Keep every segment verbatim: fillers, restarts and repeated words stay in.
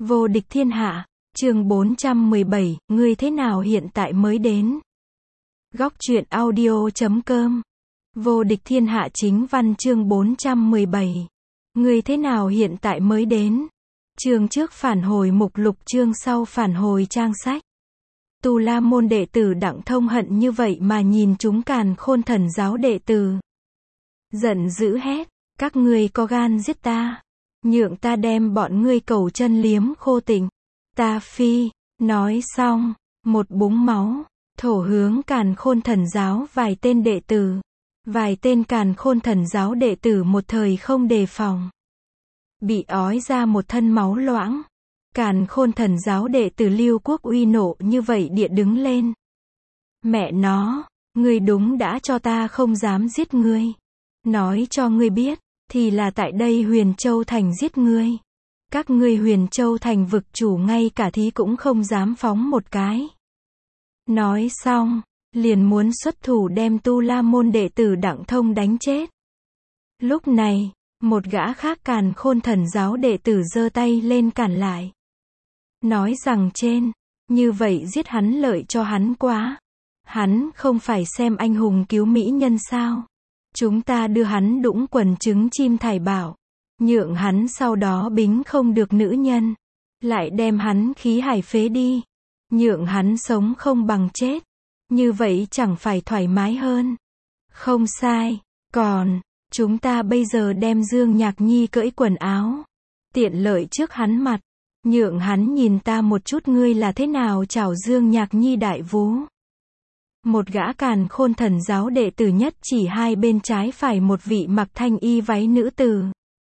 Vô địch thiên hạ, chương bốn trăm mười bảy, ngươi thế nào hiện tại mới đến? Góc truyện audio chấm com. Vô địch thiên hạ chính văn chương bốn trăm mười bảy. Ngươi thế nào hiện tại mới đến? Chương trước phản hồi mục lục, chương sau phản hồi trang sách. Tu La môn đệ tử Đặng Thông hận như vậy mà nhìn chúng Càn Khôn Thần giáo đệ tử. Giận dữ hét, các ngươi có gan giết ta, nhượng ta đem bọn ngươi cẩu chân liếm khô tịnh. Ta phi, nói xong, một búng máu, thổ hướng Càn Khôn Thần giáo vài tên đệ tử. Vài tên Càn Khôn Thần giáo đệ tử một thời không đề phòng, bị ói ra một thân máu loãng. Càn Khôn Thần giáo đệ tử Lưu Quốc Uy nộ như vậy địa đứng lên. Mẹ nó, ngươi đúng đã cho ta không dám giết ngươi. Nói cho ngươi biết, thì là tại đây Huyền Châu Thành giết ngươi. Các ngươi Huyền Châu Thành vực chủ ngay cả thí cũng không dám phóng một cái. Nói xong, liền muốn xuất thủ đem Tu La môn đệ tử Đặng Thông đánh chết. Lúc này, một gã khác Càn Khôn Thần giáo đệ tử giơ tay lên cản lại. Nói rằng trên, như vậy giết hắn lợi cho hắn quá. Hắn không phải xem anh hùng cứu mỹ nhân sao? Chúng ta đưa hắn đũng quần trứng chim thải bảo, nhượng hắn sau đó bính không được nữ nhân, lại đem hắn khí hải phế đi, nhượng hắn sống không bằng chết. Như vậy chẳng phải thoải mái hơn? Không sai. Còn, chúng ta bây giờ đem Dương Nhạc Nhi cởi quần áo, tiện lợi trước hắn mặt, nhượng hắn nhìn ta một chút ngươi là thế nào chảo Dương Nhạc Nhi đại vú. Một gã Càn Khôn Thần giáo đệ tử nhất chỉ hai bên trái phải một vị mặc thanh y váy nữ tử.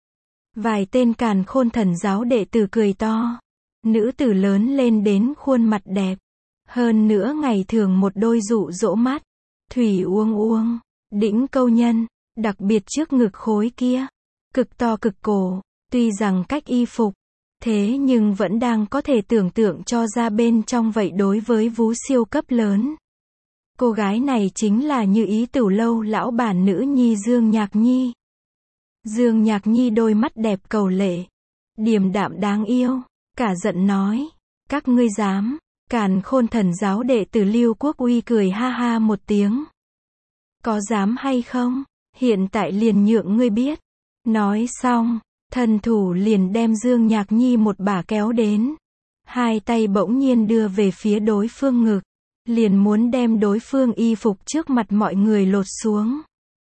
Vài tên Càn Khôn Thần giáo đệ tử cười to. Nữ tử lớn lên đến khuôn mặt đẹp. Hơn nữa ngày thường một đôi dụ dỗ mắt. Thủy uông uông, đĩnh câu nhân, đặc biệt trước ngực khối kia. Cực to cực cổ, tuy rằng cách y phục. Thế nhưng vẫn đang có thể tưởng tượng cho ra bên trong vậy đối với vú siêu cấp lớn. Cô gái này chính là Như Ý Tửu Lâu lão bản nữ nhi Dương Nhạc Nhi. Dương Nhạc Nhi đôi mắt đẹp cầu lệ, điềm đạm đáng yêu, cả giận nói, các ngươi dám? Càn Khôn Thần giáo đệ tử Lưu Quốc Uy cười ha ha một tiếng. Có dám hay không? Hiện tại liền nhượng ngươi biết. Nói xong, thần thủ liền đem Dương Nhạc Nhi một bả kéo đến. Hai tay bỗng nhiên đưa về phía đối phương ngực. Liền muốn đem đối phương y phục trước mặt mọi người lột xuống.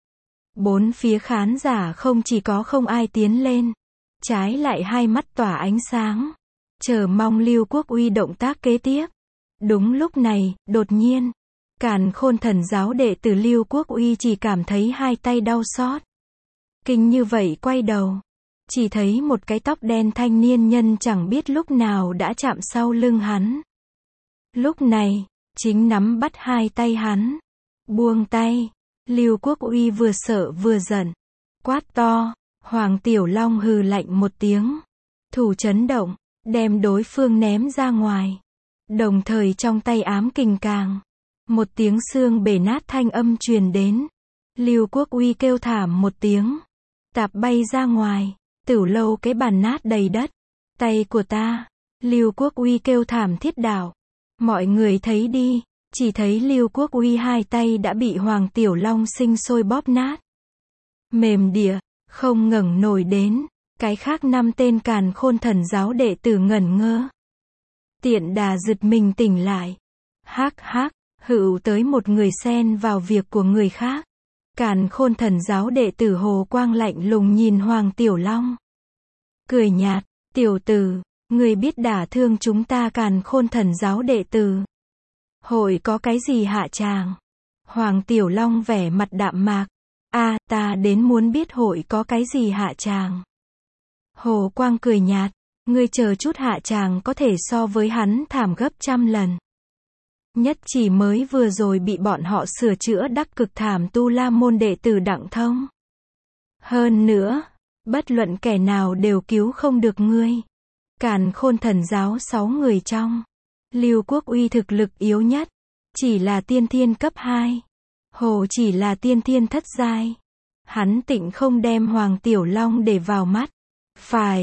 Bốn phía khán giả không chỉ có không ai tiến lên, trái lại hai mắt tỏa ánh sáng, chờ mong Lưu Quốc Uy động tác kế tiếp. Đúng lúc này, đột nhiên, Càn Khôn Thần giáo đệ tử Lưu Quốc Uy chỉ cảm thấy hai tay đau xót. Kinh như vậy quay đầu, chỉ thấy một cái tóc đen thanh niên nhân chẳng biết lúc nào đã chạm sau lưng hắn. Lúc này, chính nắm bắt hai tay hắn. Buông tay. Lưu Quốc Uy vừa sợ vừa giận. Quát to. Hoàng Tiểu Long hừ lạnh một tiếng. Thủ chấn động. Đem đối phương ném ra ngoài. Đồng thời trong tay ám kình càng. Một tiếng xương bể nát thanh âm truyền đến. Lưu Quốc Uy kêu thảm một tiếng. Tạp bay ra ngoài. Tửu Lâu cái bàn nát đầy đất. Tay của ta. Lưu Quốc Uy kêu thảm thiết đạo. Mọi người thấy đi, chỉ thấy Lưu Quốc Uy hai tay đã bị Hoàng Tiểu Long sinh sôi bóp nát. Mềm địa, không ngẩng nổi đến, cái khác năm tên Càn Khôn Thần giáo đệ tử ngẩn ngơ. Tiện đà giật mình tỉnh lại. Hắc hắc, hữu tới một người xen vào việc của người khác. Càn Khôn Thần giáo đệ tử Hồ Quang lạnh lùng nhìn Hoàng Tiểu Long. Cười nhạt, tiểu tử. Người biết đả thương chúng ta Càn Khôn Thần giáo đệ tử. Hội có cái gì hạ tràng? Hoàng Tiểu Long vẻ mặt đạm mạc. A, à, ta đến muốn biết hội có cái gì hạ tràng. Hồ Quang cười nhạt. Ngươi chờ chút hạ tràng có thể so với hắn thảm gấp trăm lần. Nhất chỉ mới vừa rồi bị bọn họ sửa chữa đắc cực thảm Tu La môn đệ tử Đặng Thông. Hơn nữa, bất luận kẻ nào đều cứu không được ngươi. Càn Khôn Thần giáo sáu người trong, Lưu Quốc Uy thực lực yếu nhất, chỉ là tiên thiên cấp hai. Hồ chỉ là tiên thiên thất giai. Hắn tịnh không đem Hoàng Tiểu Long để vào mắt. Phải,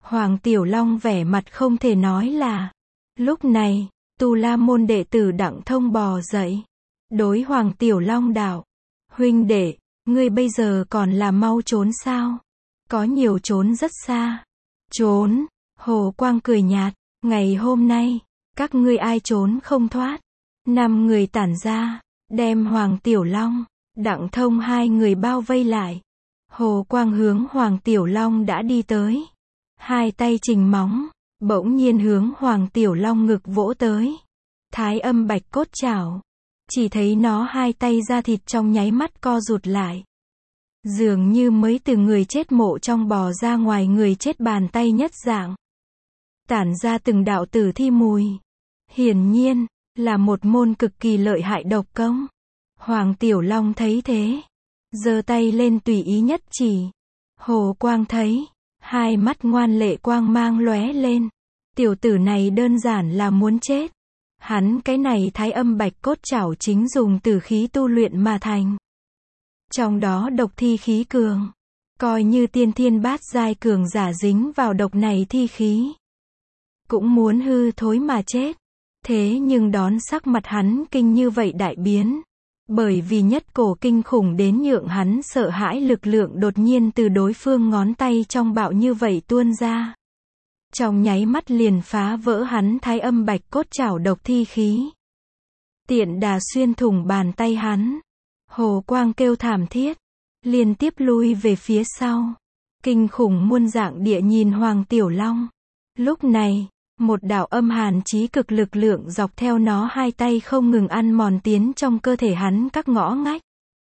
Hoàng Tiểu Long vẻ mặt không thể nói là. Lúc này, Tu La môn đệ tử Đặng Thông bò dậy. Đối Hoàng Tiểu Long đạo. Huynh đệ, ngươi bây giờ còn là mau trốn sao? Có nhiều trốn rất xa. Trốn, Hồ Quang cười nhạt, ngày hôm nay, các ngươi ai trốn không thoát. Năm người tản ra, đem Hoàng Tiểu Long, Đặng Thông hai người bao vây lại. Hồ Quang hướng Hoàng Tiểu Long đã đi tới. Hai tay trình móng, bỗng nhiên hướng Hoàng Tiểu Long ngực vỗ tới. Thái âm bạch cốt chảo. Chỉ thấy nó hai tay da thịt trong nháy mắt co rụt lại. Dường như mới từ người chết mộ trong bò ra ngoài người chết bàn tay nhất dạng. Tản ra từng đạo tử thi mùi. Hiển nhiên, là một môn cực kỳ lợi hại độc công. Hoàng Tiểu Long thấy thế. Giơ tay lên tùy ý nhất chỉ. Hồ Quang thấy. Hai mắt ngoan lệ quang mang lóe lên. Tiểu tử này đơn giản là muốn chết. Hắn cái này thái âm bạch cốt chảo chính dùng tử khí tu luyện mà thành. Trong đó độc thi khí cường. Coi như tiên thiên bát giai cường giả dính vào độc này thi khí. Cũng muốn hư thối mà chết. Thế nhưng đón sắc mặt hắn kinh như vậy đại biến. Bởi vì nhất cổ kinh khủng đến nhượng hắn sợ hãi lực lượng đột nhiên từ đối phương ngón tay trong bạo như vậy tuôn ra. Trong nháy mắt liền phá vỡ hắn thái âm bạch cốt chảo độc thi khí. Tiện đà xuyên thủng bàn tay hắn. Hồ Quang kêu thảm thiết. Liên tiếp lui về phía sau. Kinh khủng muôn dạng địa nhìn Hoàng Tiểu Long. Lúc này, một đạo âm hàn chí cực lực lượng dọc theo nó hai tay không ngừng ăn mòn tiến trong cơ thể hắn các ngõ ngách.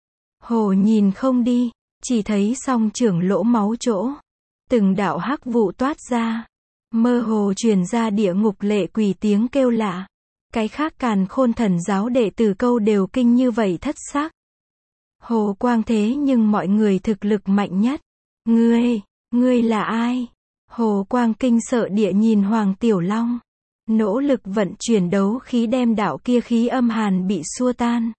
Hồ nhìn không đi, chỉ thấy song trưởng lỗ máu chỗ. Từng đạo hắc vụ toát ra. Mơ hồ truyền ra địa ngục lệ quỷ tiếng kêu lạ. Cái khác Càn Khôn Thần giáo đệ tử câu đều kinh như vậy thất xác. Hồ Quang thế nhưng mọi người thực lực mạnh nhất. Ngươi, ngươi là ai? Hồ Quang kinh sợ địa nhìn Hoàng Tiểu Long. Nỗ lực vận chuyển đấu khí đem đạo kia khí âm hàn bị xua tan.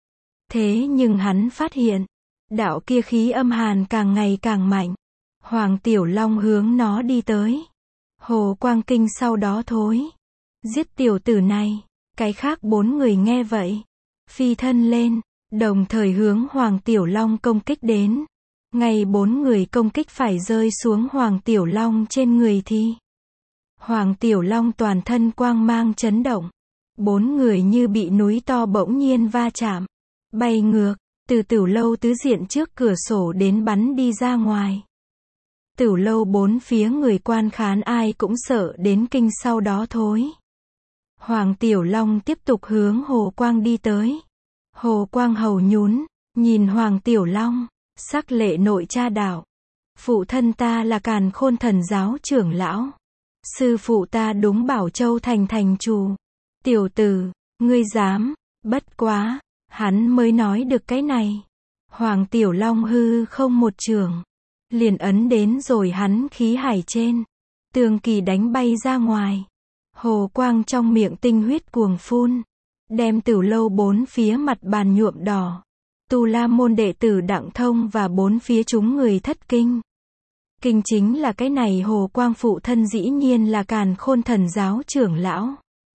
Thế nhưng hắn phát hiện, đạo kia khí âm hàn càng ngày càng mạnh. Hoàng Tiểu Long hướng nó đi tới. Hồ Quang kinh sau đó thối. Giết tiểu tử này. Cái khác bốn người nghe vậy. Phi thân lên, đồng thời hướng Hoàng Tiểu Long công kích đến. Ngay bốn người công kích phải rơi xuống Hoàng Tiểu Long trên người thì. Hoàng Tiểu Long toàn thân quang mang chấn động. Bốn người như bị núi to bỗng nhiên va chạm. Bay ngược, từ Tửu lâu tứ diện trước cửa sổ đến bắn đi ra ngoài. Tửu lâu bốn phía người quan khán ai cũng sợ đến kinh sau đó thối. Hoàng Tiểu Long tiếp tục hướng Hồ Quang đi tới. Hồ Quang hầu nhún, nhìn Hoàng Tiểu Long, sắc lệ nội cha đạo. Phụ thân ta là Càn Khôn Thần giáo trưởng lão. Sư phụ ta đúng Bảo Châu thành thành chủ. Tiểu tử, ngươi dám, bất quá, hắn mới nói được cái này. Hoàng Tiểu Long hư không một trường. Liền ấn đến rồi hắn khí hải trên. Tường kỳ đánh bay ra ngoài. Hồ Quang trong miệng tinh huyết cuồng phun. Đem Tửu lâu bốn phía mặt bàn nhuộm đỏ. Tu La môn đệ tử Đặng Thông và bốn phía chúng người thất kinh. Kinh chính là cái này Hồ Quang phụ thân dĩ nhiên là Càn Khôn Thần giáo trưởng lão.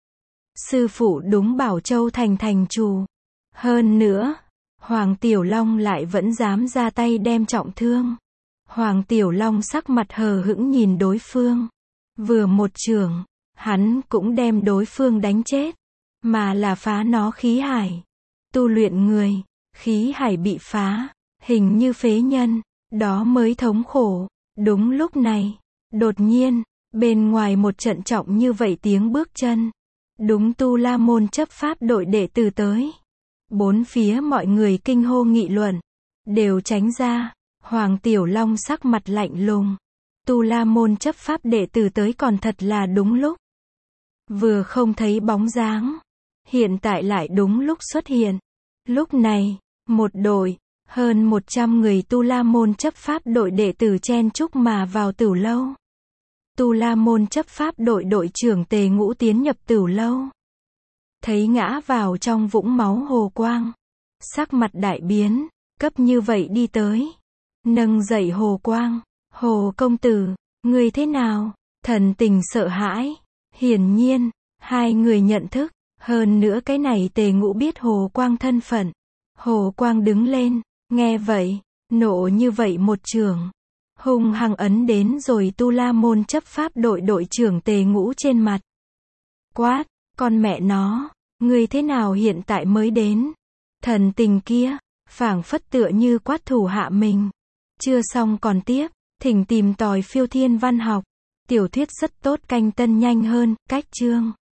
Sư phụ đúng Bảo Châu thành thành chủ. Hơn nữa, Hoàng Tiểu Long lại vẫn dám ra tay đem trọng thương. Hoàng Tiểu Long sắc mặt hờ hững nhìn đối phương. Vừa một trường, hắn cũng đem đối phương đánh chết. Mà là phá nó khí hải. Tu luyện người, khí hải bị phá, hình như phế nhân, đó mới thống khổ. Đúng lúc này, đột nhiên, bên ngoài một trận trọng như vậy tiếng bước chân. Đúng Tu La môn chấp pháp đội đệ tử tới. Bốn phía mọi người kinh hô nghị luận, đều tránh ra. Hoàng Tiểu Long sắc mặt lạnh lùng. Tu La môn chấp pháp đệ tử tới còn thật là đúng lúc. Vừa không thấy bóng dáng, hiện tại lại đúng lúc xuất hiện. Lúc này, một đội, hơn một trăm người Tu La môn chấp pháp đội đệ tử chen chúc mà vào Tửu lâu. Tu La môn chấp pháp đội đội trưởng Tề Ngũ tiến nhập Tửu lâu. Thấy ngã vào trong vũng máu Hồ Quang. Sắc mặt đại biến, cấp như vậy đi tới. Nâng dậy Hồ Quang. Hồ công tử, ngươi thế nào? Thần tình sợ hãi. Hiển nhiên, hai người nhận thức. Hơn nữa cái này Tề Ngũ biết Hồ Quang thân phận. Hồ Quang đứng lên, nghe vậy, nộ như vậy một trường. Hung hăng ấn đến rồi Tu La Môn chấp pháp đội đội trưởng Tề Ngũ trên mặt. Quát, con mẹ nó, ngươi thế nào hiện tại mới đến? Thần tình kia, phảng phất tựa như quát thủ hạ mình. Chưa xong còn tiếp, thỉnh tìm tòi phiêu thiên văn học. Tiểu thuyết rất tốt canh tân nhanh hơn, cách chương.